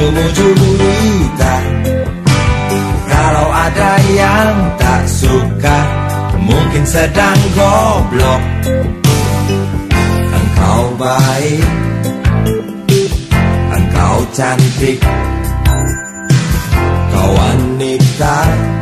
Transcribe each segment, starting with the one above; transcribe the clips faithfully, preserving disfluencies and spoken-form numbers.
ujung-ujung kita. Kalau ada yang tak suka, mungkin sedang goblok. Engkau baik, engkau cantik, kau wanita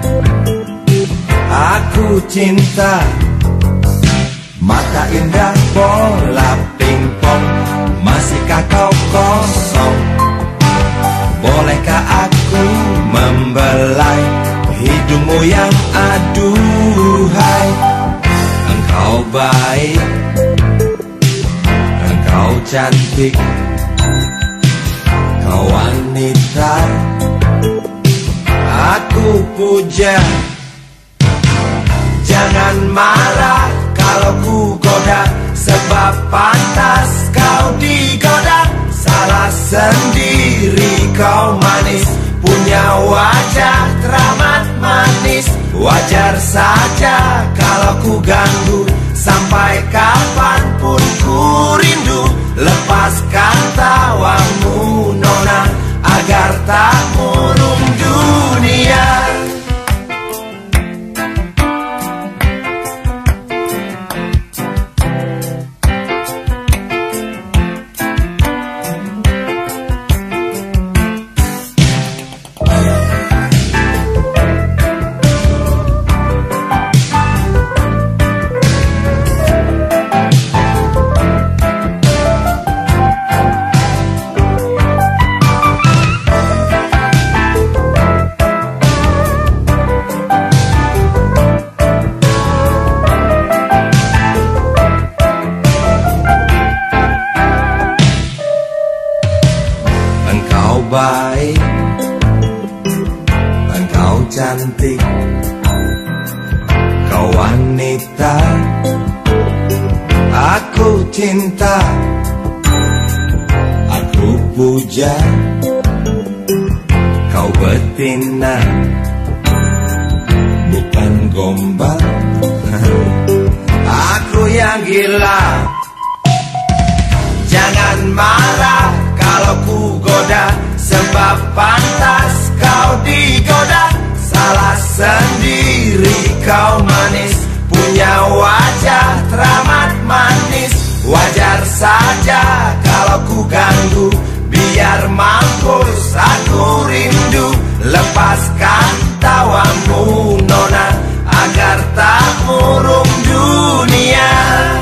aku cinta. Mata indah bola pingpong, masihkah kau kosong? Bolehkah aku membelai hidungmu yang aduhai? Engkau baik, engkau cantik, kau wanita aku puja. Jangan marah kalau ku goda, sebab pantas kau digoda. Salah sendiri kau manis, punya wajah teramat manis. Wajar saja kalau ku ganggu, sampai kapanpun ku rindu. Lepaskan tawamu nona, agar tak murung dunia. Baik, engkau cantik, kau wanita aku cinta. Aku puja kau betina, bukan gombal. Aku yang gila. Jangan marah kalau ku goda, sebab pantas kau digoda. Salah sendiri kau manis, punya wajah teramat manis. Wajar saja kalau ku ganggu, biar mampus aku rindu. Lepaskan tawamu nona, agar tak murung dunia.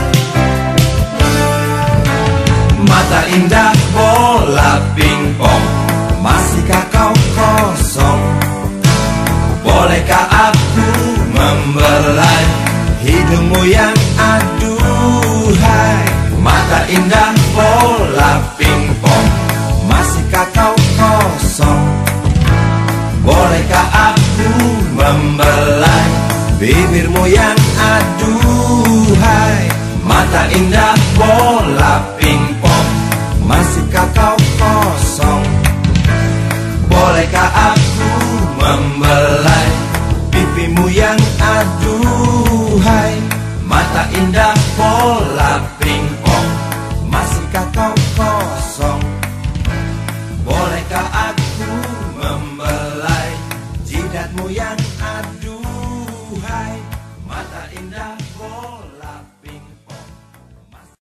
Mata indah bola pingpong, masihkah kau kosong? Bolehkah aku membelai hidungmu yang aduhai? Mata indah bola pingpong, masihkah kau kosong? Bolehkah aku membelai bibirmu yang aduhai? Mata indah bola pingpong, masihkah kau kosong? Bolehkah aku membelai pipimu yang aduhai? Mata indah bola pingpong, masihkah kau kosong? Bolehkah aku membelai jidatmu yang aduhai? Mata indah bola